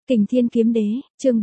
Kình Thiên Kiếm Đế, chương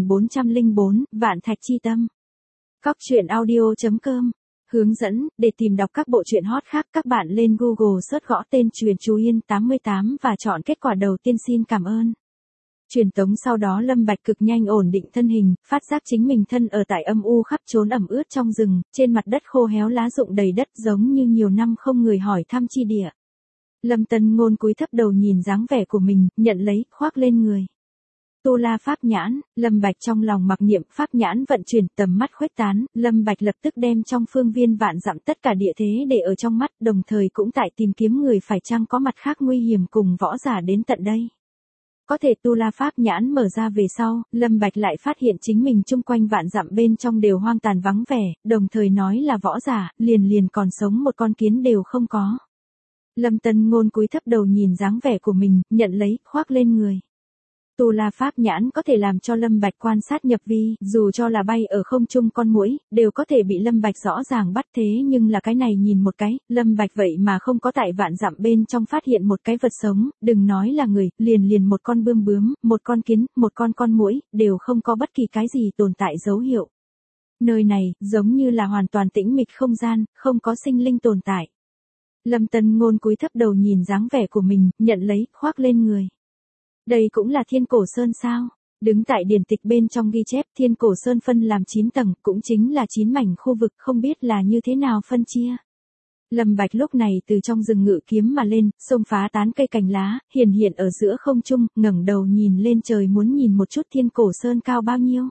4404, Vạn Thạch Chi Tâm. Cóc truyện audio.com. Hướng dẫn, để tìm đọc các bộ truyện hot khác các bạn lên Google search gõ tên Truyền Chú Yên 88 và chọn kết quả đầu tiên. Xin cảm ơn. Truyền tống sau đó Lâm Bạch cực nhanh ổn định thân hình, phát giác chính mình thân ở tại âm u khắp trốn ẩm ướt trong rừng, trên mặt đất khô héo lá rụng đầy đất giống như nhiều năm không người hỏi thăm chi địa. Lâm Tân Ngôn cúi thấp đầu nhìn dáng vẻ của mình, nhận lấy, khoác lên người. Tu La Pháp Nhãn, Lâm Bạch trong lòng mặc niệm Pháp Nhãn vận chuyển, tầm mắt khuếch tán, Lâm Bạch lập tức đem trong phương viên vạn dặm tất cả địa thế để ở trong mắt, đồng thời cũng tại tìm kiếm người phải chăng có mặt khác nguy hiểm cùng võ giả đến tận đây. Có thể Tu La Pháp Nhãn mở ra về sau, Lâm Bạch lại phát hiện chính mình chung quanh vạn dặm bên trong đều hoang tàn vắng vẻ, đồng thời nói là võ giả, liền còn sống một con kiến đều không có. Lâm Tân Ngôn cúi thấp đầu nhìn dáng vẻ của mình, nhận lấy, khoác lên người. Tu La Pháp Nhãn có thể làm cho Lâm Bạch quan sát nhập vi, dù cho là bay ở không trung con muỗi, đều có thể bị Lâm Bạch rõ ràng bắt, thế nhưng là cái này nhìn một cái, Lâm Bạch vậy mà không có tại vạn dặm bên trong phát hiện một cái vật sống, đừng nói là người, liền một con bươm bướm, một con kiến, một con muỗi, đều không có bất kỳ cái gì tồn tại dấu hiệu. Nơi này, giống như là hoàn toàn tĩnh mịch không gian, không có sinh linh tồn tại. Lâm Tân Ngôn cúi thấp đầu nhìn dáng vẻ của mình, nhận lấy, khoác lên người. Đây cũng là Thiên Cổ Sơn sao? Đứng tại điển tịch bên trong ghi chép Thiên Cổ Sơn phân làm 9 tầng, cũng chính là 9 mảnh khu vực, không biết là như thế nào phân chia. Lâm Bạch lúc này từ trong rừng ngự kiếm mà lên, xông phá tán cây cành lá, hiện ở giữa không trung, ngẩng đầu nhìn lên trời muốn nhìn một chút Thiên Cổ Sơn cao bao nhiêu.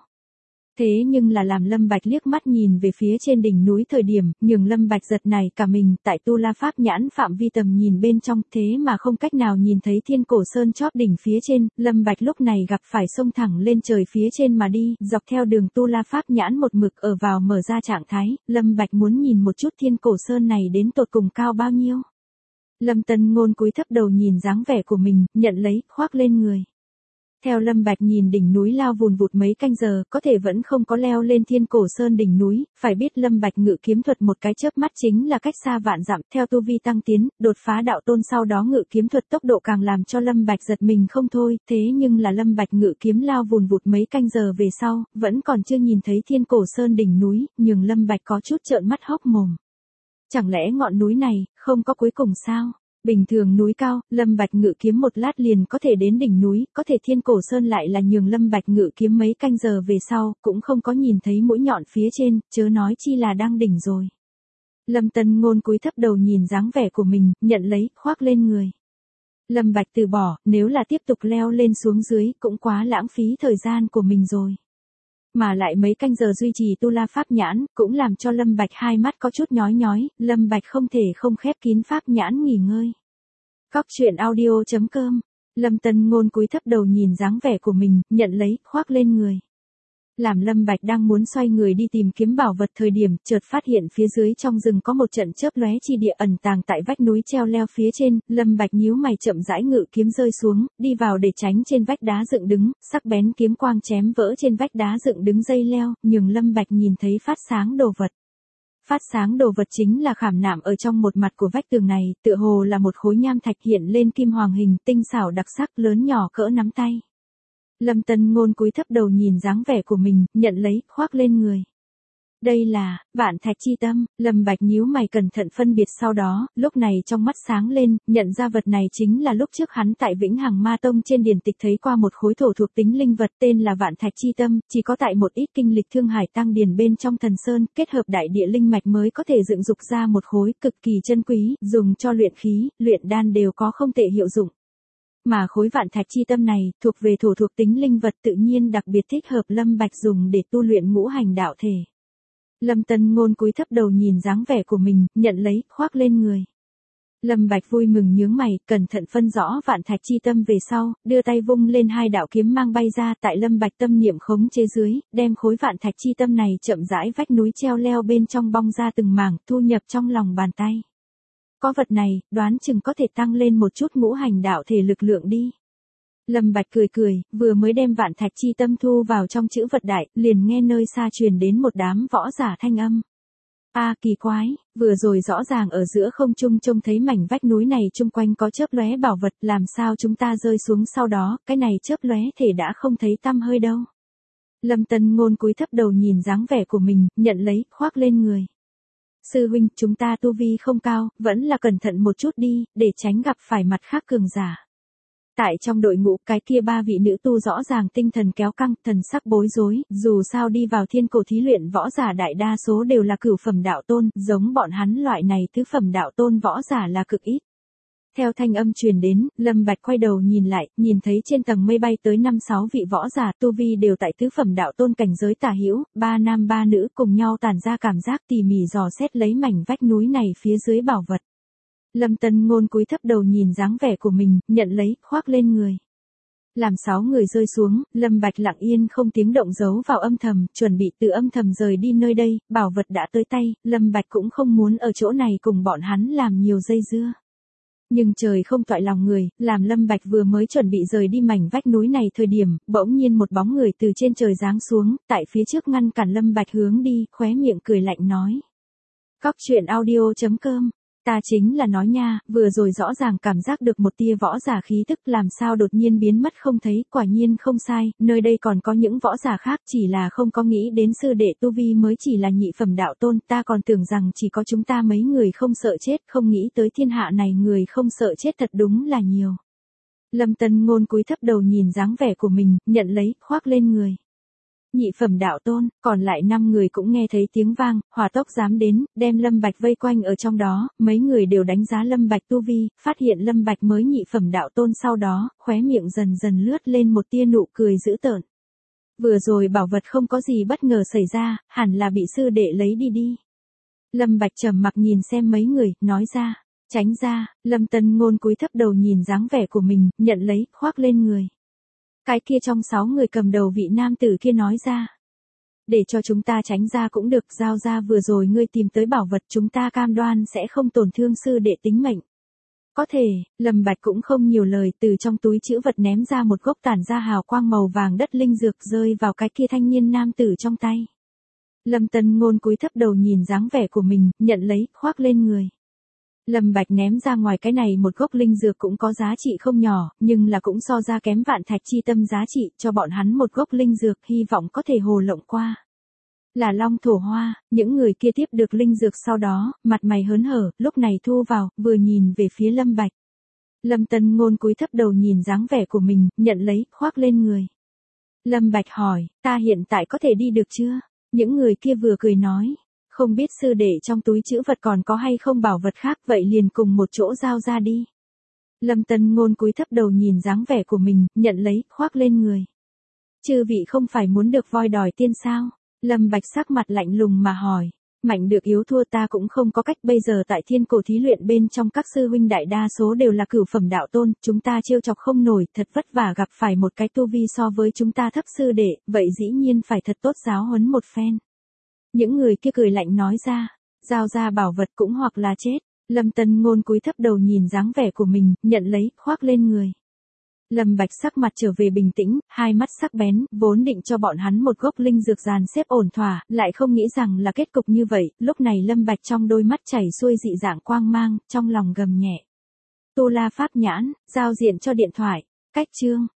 Thế nhưng là làm Lâm Bạch liếc mắt nhìn về phía trên đỉnh núi thời điểm, nhường Lâm Bạch giật này cả mình, tại Tu La Pháp Nhãn phạm vi tầm nhìn bên trong, thế mà không cách nào nhìn thấy Thiên Cổ Sơn chóp đỉnh phía trên, Lâm Bạch lúc này gặp phải xông thẳng lên trời phía trên mà đi, dọc theo đường Tu La Pháp Nhãn một mực ở vào mở ra trạng thái, Lâm Bạch muốn nhìn một chút Thiên Cổ Sơn này đến tột cùng cao bao nhiêu. Lâm Tân Ngôn cúi thấp đầu nhìn dáng vẻ của mình, nhận lấy, khoác lên người. Theo Lâm Bạch nhìn đỉnh núi lao vùn vụt mấy canh giờ, có thể vẫn không có leo lên Thiên Cổ Sơn đỉnh núi, phải biết Lâm Bạch ngự kiếm thuật một cái chớp mắt chính là cách xa vạn dặm, theo tu vi tăng tiến, đột phá đạo tôn sau đó ngự kiếm thuật tốc độ càng làm cho Lâm Bạch giật mình không thôi, thế nhưng là Lâm Bạch ngự kiếm lao vùn vụt mấy canh giờ về sau, vẫn còn chưa nhìn thấy Thiên Cổ Sơn đỉnh núi, nhường Lâm Bạch có chút trợn mắt hốc mồm. Chẳng lẽ ngọn núi này, không có cuối cùng sao? Bình thường núi cao, Lâm Bạch ngự kiếm một lát liền có thể đến đỉnh núi, có thể Thiên Cổ Sơn lại là nhường Lâm Bạch ngự kiếm mấy canh giờ về sau, cũng không có nhìn thấy mũi nhọn phía trên, chớ nói chi là đang đỉnh rồi. Lâm Tân Ngôn cúi thấp đầu nhìn dáng vẻ của mình, nhận lấy, khoác lên người. Lâm Bạch từ bỏ, nếu là tiếp tục leo lên xuống dưới, cũng quá lãng phí thời gian của mình rồi. Mà lại mấy canh giờ duy trì Tu La Pháp Nhãn, cũng làm cho Lâm Bạch hai mắt có chút nhói, Lâm Bạch không thể không khép kín Pháp Nhãn nghỉ ngơi. Cóc truyện audio.com. Lâm Tân Ngôn cúi thấp đầu nhìn dáng vẻ của mình, nhận lấy, khoác lên người. Làm Lâm Bạch đang muốn xoay người đi tìm kiếm bảo vật thời điểm, chợt phát hiện phía dưới trong rừng có một trận chớp lóe chi địa ẩn tàng tại vách núi treo leo phía trên, Lâm Bạch nhíu mày chậm rãi ngự kiếm rơi xuống, đi vào để tránh trên vách đá dựng đứng, sắc bén kiếm quang chém vỡ trên vách đá dựng đứng dây leo, nhường Lâm Bạch nhìn thấy phát sáng đồ vật. Phát sáng đồ vật chính là khảm nạm ở trong một mặt của vách tường này, tựa hồ là một khối nham thạch hiện lên kim hoàng hình, tinh xảo đặc sắc, lớn nhỏ cỡ nắm tay. Lâm Tân Ngôn cúi thấp đầu nhìn dáng vẻ của mình, nhận lấy, khoác lên người. Đây là Vạn Thạch Chi Tâm. Lâm Bạch nhíu mày cẩn thận phân biệt sau đó, lúc này trong mắt sáng lên, nhận ra vật này chính là lúc trước hắn tại Vĩnh Hằng Ma Tông trên điển tịch thấy qua một khối thổ thuộc tính linh vật tên là Vạn Thạch Chi Tâm, chỉ có tại một ít kinh lịch Thương Hải Tăng Điền bên trong Thần Sơn, kết hợp đại địa linh mạch mới có thể dựng dục ra một khối cực kỳ chân quý, dùng cho luyện khí, luyện đan đều có không tệ hiệu dụng. Mà khối Vạn Thạch Chi Tâm này, thuộc về thổ thuộc tính linh vật tự nhiên đặc biệt thích hợp Lâm Bạch dùng để tu luyện ngũ hành đạo thể. Lâm Tân Ngôn cúi thấp đầu nhìn dáng vẻ của mình, nhận lấy, khoác lên người. Lâm Bạch vui mừng nhướng mày, cẩn thận phân rõ Vạn Thạch Chi Tâm về sau, đưa tay vung lên hai đạo kiếm mang bay ra, tại Lâm Bạch tâm niệm khống chế dưới, đem khối Vạn Thạch Chi Tâm này chậm rãi vách núi treo leo bên trong bong ra từng mảng, thu nhập trong lòng bàn tay. Có vật này, đoán chừng có thể tăng lên một chút ngũ hành đạo thể lực lượng đi. Lâm Bạch cười, vừa mới đem Vạn Thạch Chi Tâm thu vào trong chữ vật đại, liền nghe nơi xa truyền đến một đám võ giả thanh âm. Kỳ quái, vừa rồi rõ ràng ở giữa không trung trông thấy mảnh vách núi này chung quanh có chớp lóe bảo vật, làm sao chúng ta rơi xuống sau đó, cái này chớp lóe thể đã không thấy tăm hơi đâu. Lâm Tân Ngôn cúi thấp đầu nhìn dáng vẻ của mình, nhận lấy, khoác lên người. Sư huynh, chúng ta tu vi không cao, vẫn là cẩn thận một chút đi, để tránh gặp phải mặt khác cường giả. Tại trong đội ngũ cái kia 3 vị nữ tu rõ ràng tinh thần kéo căng, thần sắc bối rối, dù sao đi vào thiên cổ thí luyện võ giả đại đa số đều là cửu phẩm đạo tôn, giống bọn hắn loại này tứ phẩm đạo tôn võ giả là cực ít. Theo thanh âm truyền đến, Lâm Bạch quay đầu nhìn lại, nhìn thấy trên tầng mây bay tới 5-6 vị võ giả tu vi đều tại tứ phẩm đạo tôn cảnh giới tả hữu, 3 nam 3 nữ cùng nhau tản ra cảm giác tỉ mỉ dò xét lấy mảnh vách núi này phía dưới bảo vật. Lâm Tân Ngôn cúi thấp đầu nhìn dáng vẻ của mình, nhận lấy, khoác lên người. Làm 6 người rơi xuống, Lâm Bạch lặng yên không tiếng động giấu vào âm thầm, chuẩn bị từ âm thầm rời đi nơi đây, bảo vật đã tới tay, Lâm Bạch cũng không muốn ở chỗ này cùng bọn hắn làm nhiều dây dưa. Nhưng trời không toại lòng người, làm Lâm Bạch vừa mới chuẩn bị rời đi mảnh vách núi này thời điểm, bỗng nhiên một bóng người từ trên trời giáng xuống, tại phía trước ngăn cản Lâm Bạch hướng đi, khóe miệng cười lạnh nói. Coctruyện.audio.com Ta chính là nói nha, vừa rồi rõ ràng cảm giác được một tia võ giả khí tức làm sao đột nhiên biến mất không thấy, quả nhiên không sai, nơi đây còn có những võ giả khác chỉ là không có nghĩ đến sư đệ tu vi mới chỉ là nhị phẩm đạo tôn, ta còn tưởng rằng chỉ có chúng ta mấy người không sợ chết, không nghĩ tới thiên hạ này người không sợ chết thật đúng là nhiều. Lâm Tân Ngôn cúi thấp đầu nhìn dáng vẻ của mình, nhận lấy, khoác lên người. Nhị phẩm đạo tôn, còn lại 5 người cũng nghe thấy tiếng vang, hỏa tốc dám đến, đem Lâm Bạch vây quanh ở trong đó, mấy người đều đánh giá Lâm Bạch tu vi, phát hiện Lâm Bạch mới nhị phẩm đạo tôn sau đó, khóe miệng dần dần lướt lên một tia nụ cười dữ tợn. Vừa rồi bảo vật không có gì bất ngờ xảy ra, hẳn là bị sư đệ lấy đi đi. Lâm Bạch trầm mặc nhìn xem mấy người, nói ra, tránh ra, Lâm Tân Ngôn cúi thấp đầu nhìn dáng vẻ của mình, nhận lấy, khoác lên người. Cái kia trong 6 người cầm đầu vị nam tử kia nói ra. Để cho chúng ta tránh ra cũng được, giao ra vừa rồi ngươi tìm tới bảo vật chúng ta cam đoan sẽ không tổn thương sư đệ tính mệnh. Có thể, Lâm Bạch cũng không nhiều lời từ trong túi trữ vật ném ra một gốc tản ra hào quang màu vàng đất linh dược rơi vào cái kia thanh niên nam tử trong tay. Lâm Tân Ngôn cúi thấp đầu nhìn dáng vẻ của mình, nhận lấy, khoác lên người. Lâm Bạch ném ra ngoài cái này một gốc linh dược cũng có giá trị không nhỏ, nhưng là cũng so ra kém vạn thạch chi tâm giá trị, cho bọn hắn một gốc linh dược hy vọng có thể hồ lộng qua. Là long thổ hoa, những người kia tiếp được linh dược sau đó, mặt mày hớn hở, lúc này thu vào, vừa nhìn về phía Lâm Bạch. Lâm Tân Ngôn cúi thấp đầu nhìn dáng vẻ của mình, nhận lấy, khoác lên người. Lâm Bạch hỏi, ta hiện tại có thể đi được chưa? Những người kia vừa cười nói. Không biết sư đệ trong túi trữ vật còn có hay không bảo vật khác, vậy liền cùng một chỗ giao ra đi. Lâm Tân Ngôn cúi thấp đầu nhìn dáng vẻ của mình, nhận lấy, khoác lên người. Chư vị không phải muốn được voi đòi tiên sao? Lâm Bạch sắc mặt lạnh lùng mà hỏi. Mạnh được yếu thua ta cũng không có cách, bây giờ tại thiên cổ thí luyện bên trong các sư huynh đại đa số đều là cửu phẩm đạo tôn, chúng ta trêu chọc không nổi, thật vất vả gặp phải một cái tu vi so với chúng ta thấp sư đệ, vậy dĩ nhiên phải thật tốt giáo huấn một phen. Những người kia cười lạnh nói ra, giao ra bảo vật cũng hoặc là chết. Lâm Tân Ngôn cúi thấp đầu nhìn dáng vẻ của mình, nhận lấy, khoác lên người. Lâm Bạch sắc mặt trở về bình tĩnh, hai mắt sắc bén, vốn định cho bọn hắn một gốc linh dược dàn xếp ổn thỏa, lại không nghĩ rằng là kết cục như vậy, lúc này Lâm Bạch trong đôi mắt chảy xuôi dị dạng quang mang, trong lòng gầm nhẹ. Tu La Pháp Nhãn, giao diện cho điện thoại, cách chương.